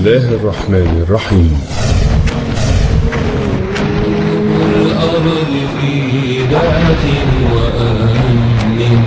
الله الرحمن الرحيم. الأرض في ذات وأمن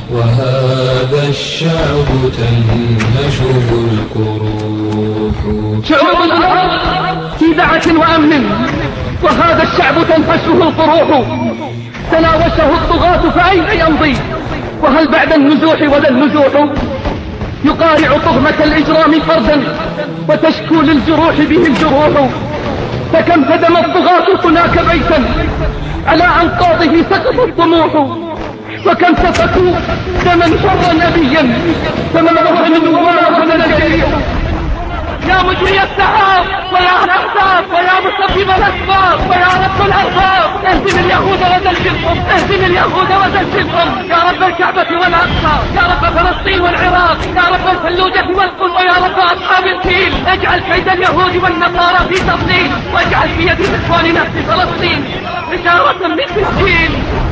وهذا الشعب تنهشه الكروح. شعوب الأرض في دعة وأمن وهذا الشعب تنهشه القروح. تناوشه الطغاة فأين يمضي وهل بعد النزوح ولا النزوح؟ يقارع طغمة الإجرام فردا وتشكو للجروح به الجروح. فكم هدم الطغاة هناك بيتا على أنقاضه سقط الطموح. وكم سفكوا دما حرا أبيا فما وهنوا وما وهن الجريح. يا مجري السحاب ويا الأحزاب ويا مسبب الأسباب ويا رب الأرباب اهزم اليهود وزلزلهم، اهزم اليهود وزلزلهم يا رب الكعبة والأقصى، يا رب فلسطين والعراق، يا رب الفلوجة والقل، ويا رب أصحاب الفيل. اجعل كيد اليهود والنصارى في تضليل واجعل في يد إخواننا في فلسطين حجارة من سجيل.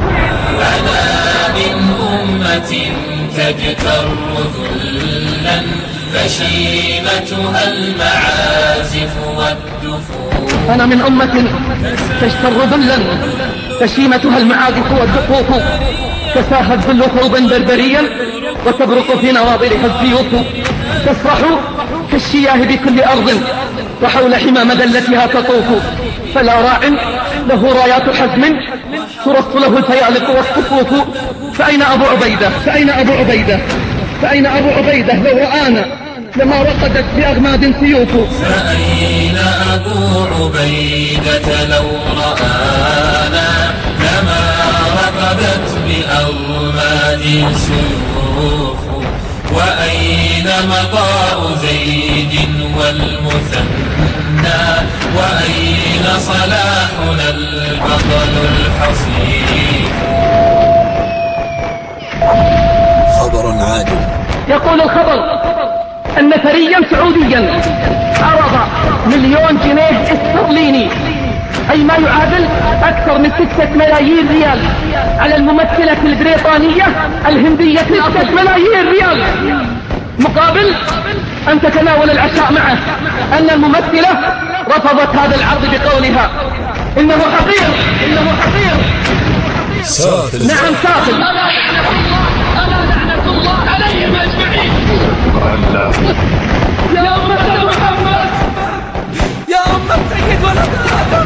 أنا من أمة تجتر ذلا فشيمتها المعازف والدفوف. أنا من أمة تجتر ذلا فشيمتها المعازف والدفوف. كساها الذل ثوبا بربريا وتبرق في نواضرها السيوف. تسرح كالشياه بكل أرض وحول حمى مدلتها تطوف. فلا راع له رايات حزم ترص له الفيالق والصفوف. فأين أبو عبيدة؟ فأين أبو عبيدة؟ فأين أبو عبيدة؟ لو رآنا لما رقدت بأغماد سيوف. فأين أبو عبيدة لو رآنا لما رقدت بأغماد سيوف. وأين مضاء زيد والمثنى وأين صلاحنا البطل الحصيف. خبر عاجل. يقول الخبر أن ثريا سعوديا عرض 1,000,000 جنيه استرليني أي ما يعادل أكثر من 6 ملايين ريال على الممثلة البريطانية الهندية 6 ملايين ريال مقابل أن تتناول العشاء معه. أن الممثلة رفضت هذا العرض بقولها إنه حقير، إنه حقير. نعم سافل. لعنة الله عليهم أجمعين. يا أمة محمد، يا أمة سيد ولد آدم،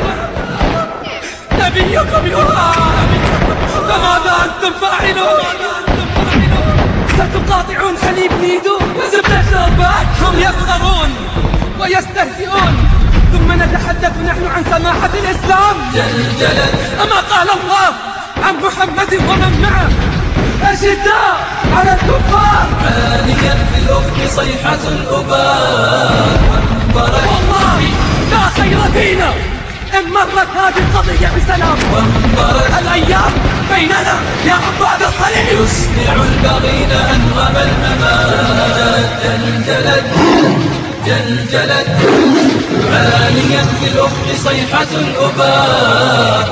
نبيكم يرام، فماذا أنتم فاعلون؟ ستقاطعون حليب نيدو وزبدة شربات. هم يفخرون ويستهزئون ثم نتحدث نحن عن سماحة الإسلام. جلجلت أما قال الله عن محمد ومن معه أشداء على الكفار عاليا في الأفق صيحة الأباء. والله لا خير فينا إن مرت هذه القضية بسلام. الأيام بيننا يا عباد الصليب يسمع البغين أنغم الممات. جلجلت جلجلت عاليا في الأفق صيحة الأباء.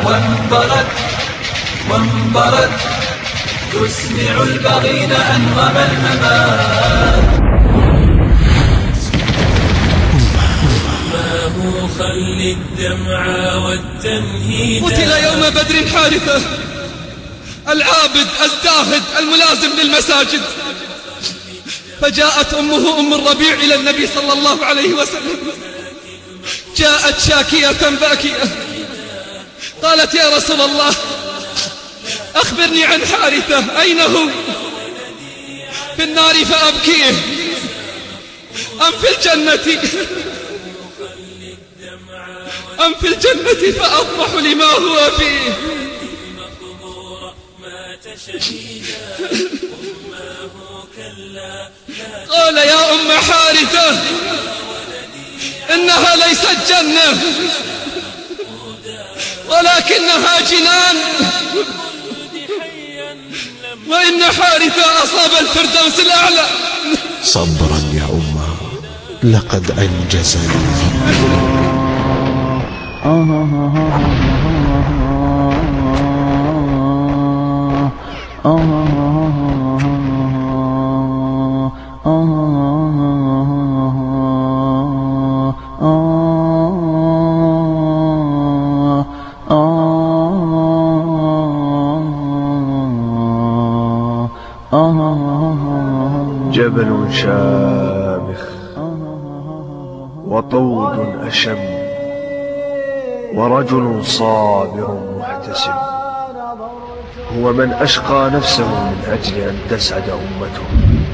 وانبرت تسمع البغين أنغم الممات. أمه خل الدمع والتنهيد. قتل يوم بدر حارثة العابد الزاهد الملازم للمساجد. فجاءت أمه أم الربيع إلى النبي صلى الله عليه وسلم. جاءت شاكية باكية قالت يا رسول الله أخبرني عن حارثة، أين هو؟ في النار فأبكيه أم في الجنة؟ أم في الجنة فأطمح لما هو فيه. قال يا أم حارثة إنها ليست جنة ولكنها جنان، وإن حارثة أصاب الفردوس الأعلى. صبرا يا أمه، لقد أنجزني. جبل شامخ وطود أشم ورجل صابر محتسب، هو من أشقى نفسه من أجل أن تسعد أمته،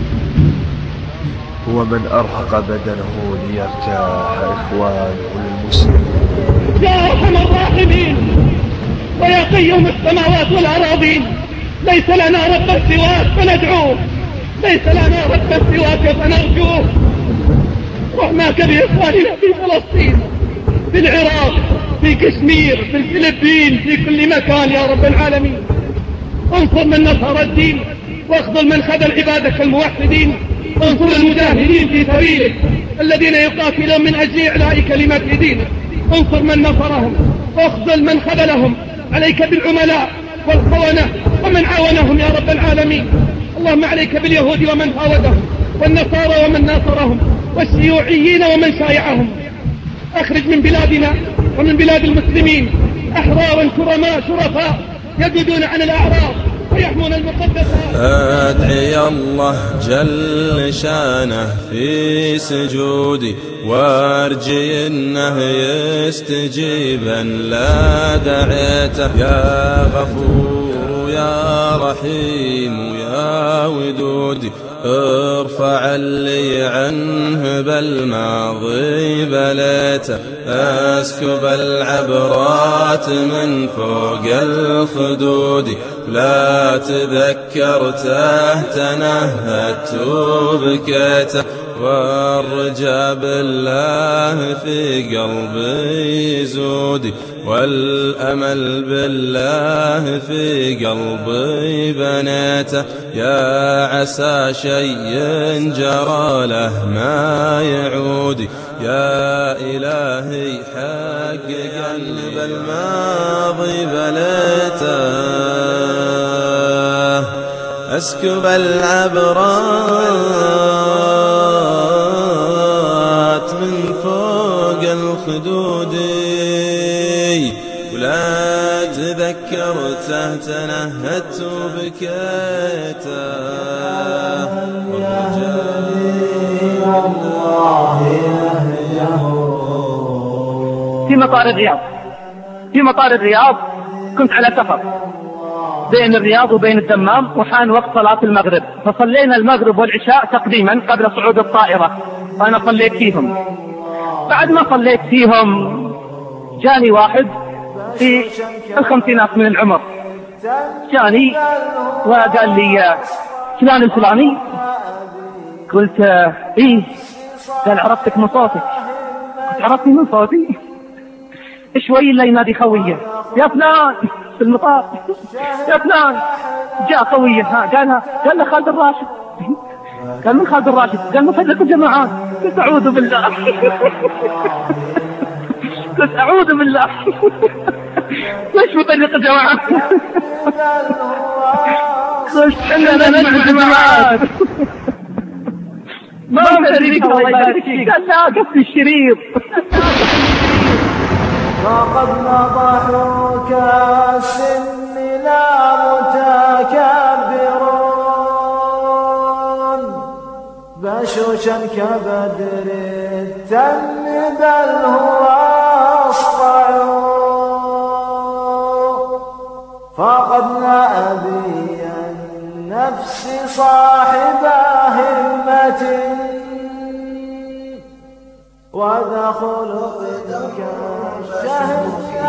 هو من أرهق بدنه ليرتاح إخوانه المسلمين. يا أرحم الراحمين ويا قيوم السماوات والأراضين، ليس لنا رب سواك فندعوه، ليس لنا رب سواك فنرجوه. رحماك بإخواننا في فلسطين، في العراق، في كشمير، في الفلبين، في كل مكان يا رب العالمين. انصر من نصر الدين واخذل من خذل عبادك الموحدين. انصر المجاهدين في سبيلك الذين يقاتلون من أجل إعلاء كلمة دينك. انصر من نصرهم واخذل من خذلهم. عليك بالعملاء والخونة ومن عاونهم يا رب العالمين. اللهم عليك باليهود ومن فاوضهم، والنصارى ومن ناصرهم، والشيوعيين ومن شايعهم. اخرج من بلادنا ومن بلاد المسلمين أحرارا كرماء شرفاء يجدون عن الأعراض ويحمون المقدسات. أدعي الله جل شانه في سجودي وارجي انه يستجيبا لا دعيته. يا غفور يا رحيم يا ودودي ارفع لي عنه بالماضي بليته. اسكب العبرات من فوق الخدود لا تذكرته تنهدت وبكيته. والرجاء بالله في قلبي زودي والأمل بالله في قلبي بنيته. يا عسى شيء جرى له ما يعودي يا إلهي حقق بالماضي بليته. أسكب العبرات من فوق الخدود ولا تذكرته تنهدت وبكيته. في مطار الرياض كنت على سفر بين الرياض وبين الدمام، وحان وقت صلاة المغرب، فصلينا المغرب والعشاء تقديما قبل صعود الطائرة، فأنا صليت فيهم. بعد ما صليت فيهم جاني واحد في الخمسينات من العمر، جاني وقال لي فلان الفلاني. قلت ايه؟ قال عرفتك من صوتك. قلت عرفتني من صوتي؟ شوي اللي ينادي خويه يا فلان في المطار، يا فلان جاء خويه. قال له خالد الراشد. قال من خالد الراشد؟ قال مفرق الجماعات. قلت اعوذ بالله. قلت اعوذ بالله. ليش مفرق الجماعات؟ قلت اننا نجمع الجماعات. ما مفرقك الله يبارك فيك. قال لا قصدي الشريط. وقد نضحوا كالسن لا متكبرون بشوشا كبدر التم بل هو أصطع. فقدنا أبي النفس صاحب همة وذا خلق كالشهر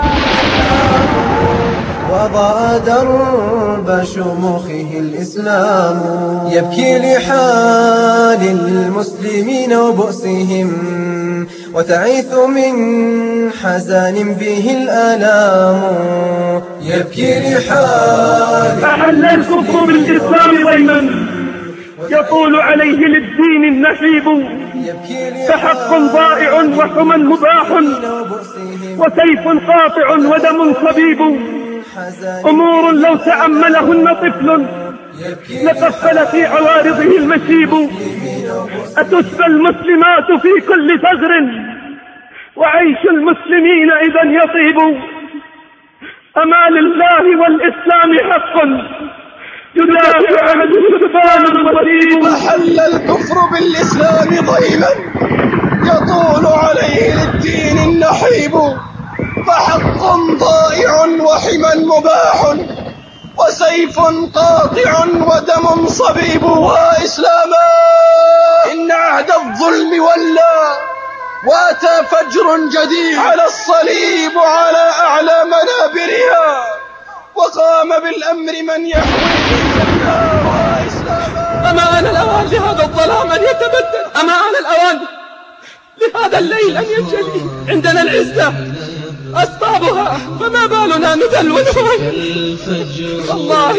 وضع درب شموخه الإسلام يبكي لحال المسلمين وبؤسهم وتعيث من حزن به الآلام. يبكي لحال أحل الكفر بالإسلام ضيما يطول عليه للدين النحيب. فحق ضائع وحمى مباح وسيف قاطع ودم صبيب. أمور لو تأملهن طفل لقفل في عوارضه المشيب. أتسبى المسلمات في كل ثغر وعيش المسلمين إذا يطيب. أما لله والإسلام حق يدافع عنه سلطان وسيم. فحل الكفر بالإسلام ضيما يطول عليه للدين النحيب، فحق ضائع وحما مباح وسيف قاطع ودم صبيب. وإسلاما إن عهد الظلم ولى وأتى فجر جديد على الصليب على أعلى منابرها، وقام بالأمر من يحوي الجنة. وإسلاما أما آن الأوان لهذا الظلام أن يتبدل، أما آن الأوان لهذا الليل أن ينجلي. عندنا العزة أصطابها فما بالنا نذللها. والله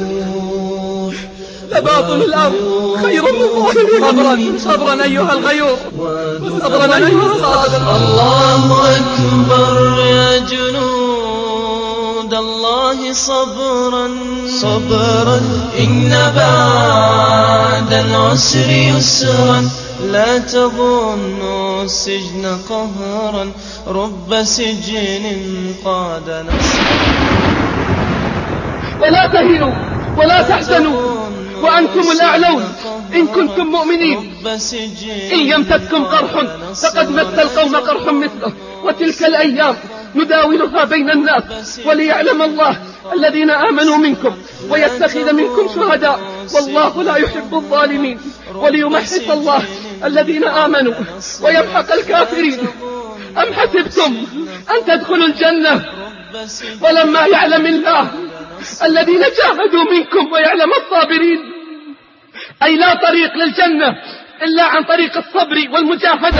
لباطن الأرض خير من ظاهرها. صبرا أيها الغيور، صبرا أيها الصادق. الله أكبر يا جنود الله، صبرا صبرا إن بعد العسر يسرا. لا تظنوا السجن قهرا، رب سجن قاد نصرا. ولا تهنوا ولا تحزنوا وأنتم الأعلون إن كنتم مؤمنين. إن يمسككم قرح فقد مس القوم قرح مثله، وتلك الأيام نداولها بين الناس، وليعلم الله الذين آمنوا منكم ويتخذ منكم شهداء، والله لا يحب الظالمين، وليمحص الله الذين آمنوا ويمحق الكافرين. أم حسبتم أن تدخلوا الجنة ولما يعلم الله الذين جاهدوا منكم ويعلم الصابرين؟ أي لا طريق للجنة إلا عن طريق الصبر والمجاهدة.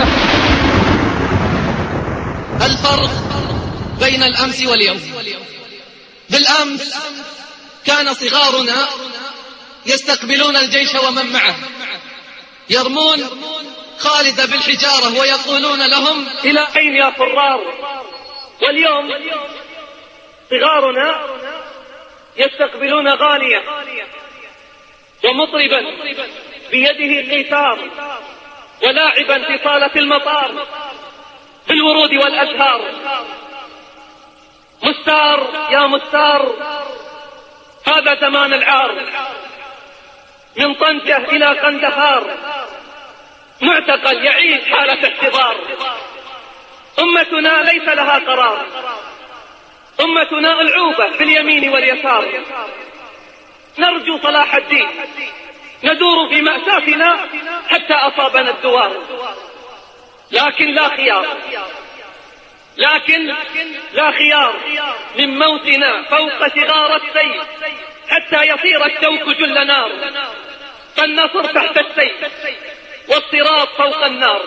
الفرق بين الأمس واليوم: بالأمس كان صغارنا يستقبلون الجيش ومن معه، يرمون خالد بالحجارة ويقولون لهم إلى أين يا فرار؟ واليوم صغارنا يستقبلون غالية ومطربا بيده قيثار ولاعبا في صالة المطار بالورود والأزهار. مستار يا مستار، هذا زمان العار، من طنجة إلى قندهار معتقل يعيش حالة احتضار. أمتنا ليس لها قرار، أمتنا ألعوبة باليمين واليسار. نرجو صلاح الدين، ندور في مأساتنا حتى أصابنا الدوار، لكن لا خيار، لكن لا خيار من موتنا فوق صغار السيف حتى يصير الشوك جل نار. فالنصر تحت السيف والصراط فوق النار.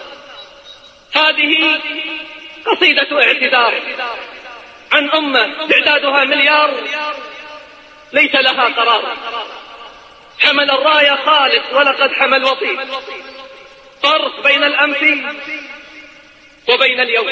هذه قصيدة اعتذار عن أمة تعدادها مليار ليس لها قرار. حمل الراية خالد ولقد حمل وطيد. فرق بين الأمس وبين اليوم.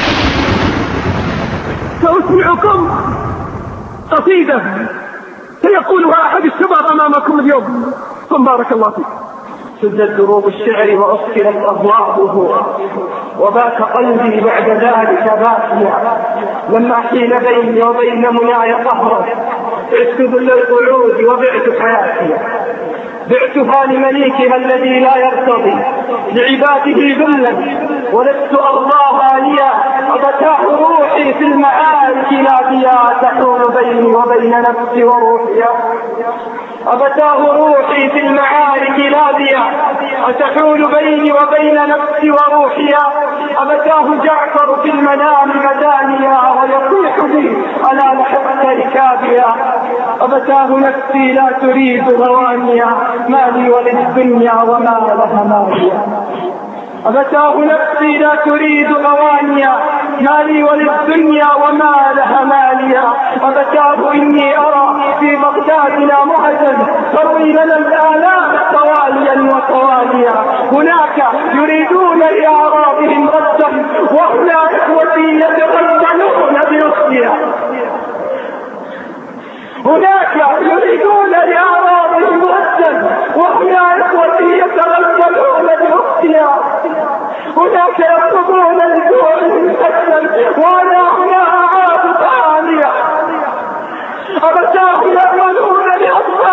سأسمعكم قصيدة سيقولها أحد الشباب أمامكم اليوم. ثم بارك الله فيك. سدت دروب الشعر وأسكنت أضواءه، وبات قلبي بعد ذلك باكيا. لما حين بيني وبين مناي قهرا، عشت ذل القعود وبعت حياتي. بعتها لمليكها الذي لا يرتضي لعباده ذلا، ولست أرضاها ليا. أبتاه روحي في المعارك ناديا، تحول بيني وبين نفسي وروحي. أبتاه روحي في المعارك ناديا، أتحول بيني وبين نفسي وروحي. أبتاه جعفر في المنام مدانيا، ويصيح بي ألا لحقت ركابيا. أبتاه نفسي لا تريد غوانيا، ما لي وللدنيا وما لها ماليا. أبتاه نفسي لا تريد غوانيا، ما لي وللدنيا وما لها ماليا. أبتاه إني أرى في بغدادنا مهجا تروي لنا الآلام تواليا وتواليا. هناك يريدون لأعراضهم ردا، وهنا إخوتي يتغزلون بأختها. هناك يريدون لأعراضهم ردا، وهنا إخوتي يتغزلون بأختها. هناك يطلبون لجوع مسلسل، وأنا هنا أعاد ثانية. أبتاه يأملون لأطفال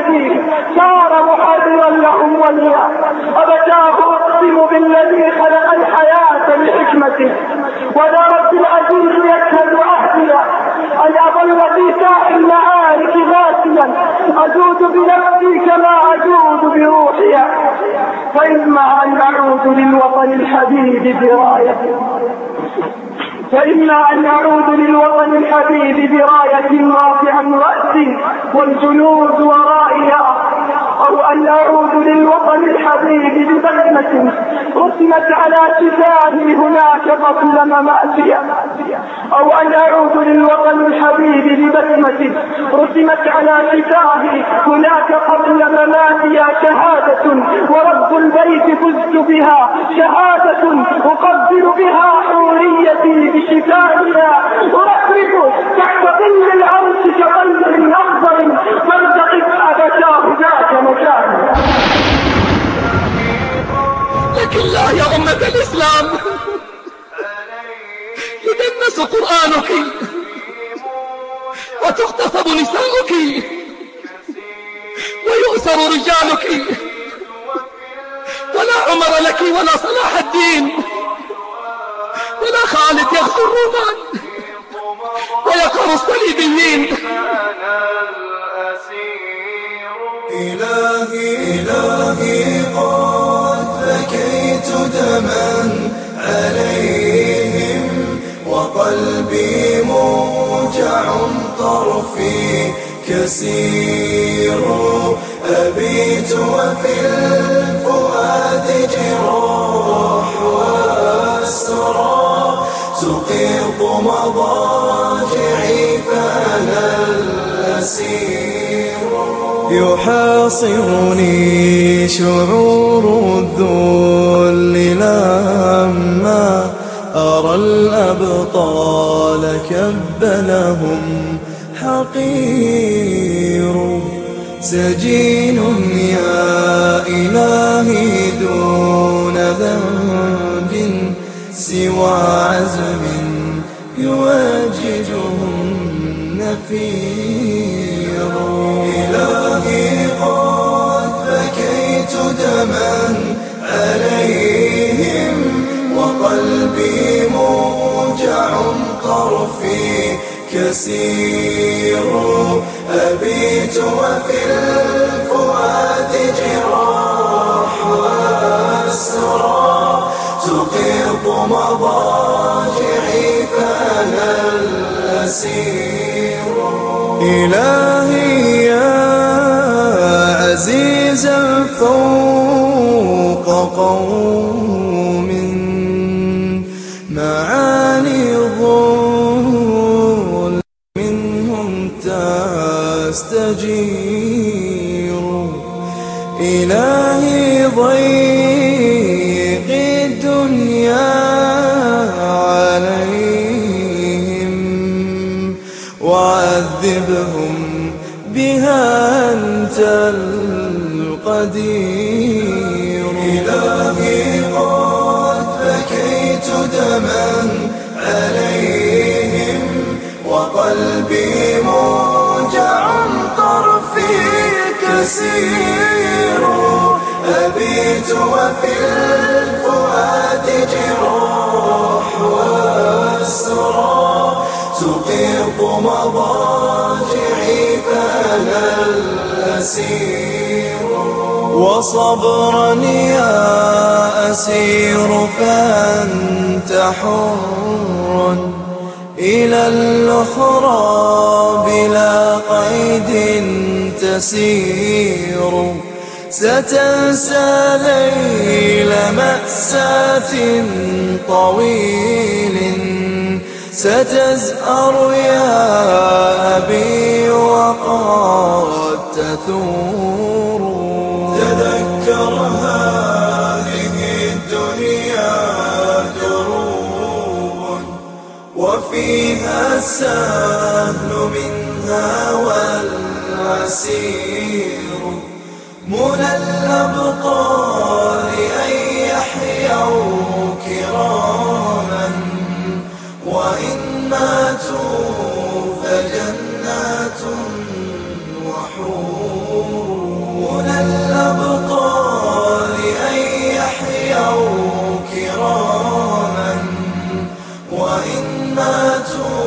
التي صار محررا لهم وليا. أبتاه أقسم بالذي خلق الحياة لحكمته، ولا رب العزيز يشهد عهدي أن أظل في ساحل المعارك غاسلا أجود بنفسي كما أجود بروحي، فإما أن أعود للوطن الحبيب براية رافعا رأسي والجنود ورائها، أو أن أعود للوطن الحبيب ببسمة رسمت على شفاهي هناك قبل مماتي، أو أن أعود للوطن الحبيب ببسمة رسمت على شفاهي هناك قبل مماتي. شهادة ورب البيت فزت بها، شهادة أقبل بها حوريتي بشفائها، أرحب تحت ظل العرش كقلب أخضر فارتقب أبتاه ذاك مكانها. لكن لا يا أمة الإسلام، يدنس قرآنك وتغتصب نساؤك ويؤسر رجالك، ولا عمر لك ولا صلاح الدين ولا خالد يغزو الرومان ويقر الصليبيين. إلهي قد بكيت دما عليهم، وقلبي موجع طرفي كسير، أبيت وفي الفؤاد جراح وأسرى، تقيض مضاجعي فأنا الأسير. يحاصرني شعور الذل لما أرى الأبطال كبلهم حقير، سجين يا إلهي دون ذنب سوى عزم يواجههم نفير. إلهي قد بكيت دما عليهم، وقلبي موجع طرفي كسير، أبيت وفي الفؤاد جراح وأسرى، تقيض مضاجعي فأنا الأسير. إلهي يا عزيزا فوق قوم معاني ظل منهم تستجير. إلهي ضيق الدنيا عليهم، وعذبهم بها أنت القدير. إلهي قد بكيت دما عليهم، وقلبي موجع طرفي كسير، أبيت وفي الفؤاد جراح وأسرى، تقيض مضاجعي فأنا الأسير. وصبرا يا أسير فأنت حر إلى الأخرى بلا قيد تسير، ستنسى ليل مأساة طويل، ستزأر يا أبي وقد تثور. تذكر هذه الدنيا دروب، وفيها السهل منها والعسير، منى الأبطال أن يحيوا كراما، وإن ماتوا فجنات وحور. وإن ماتوا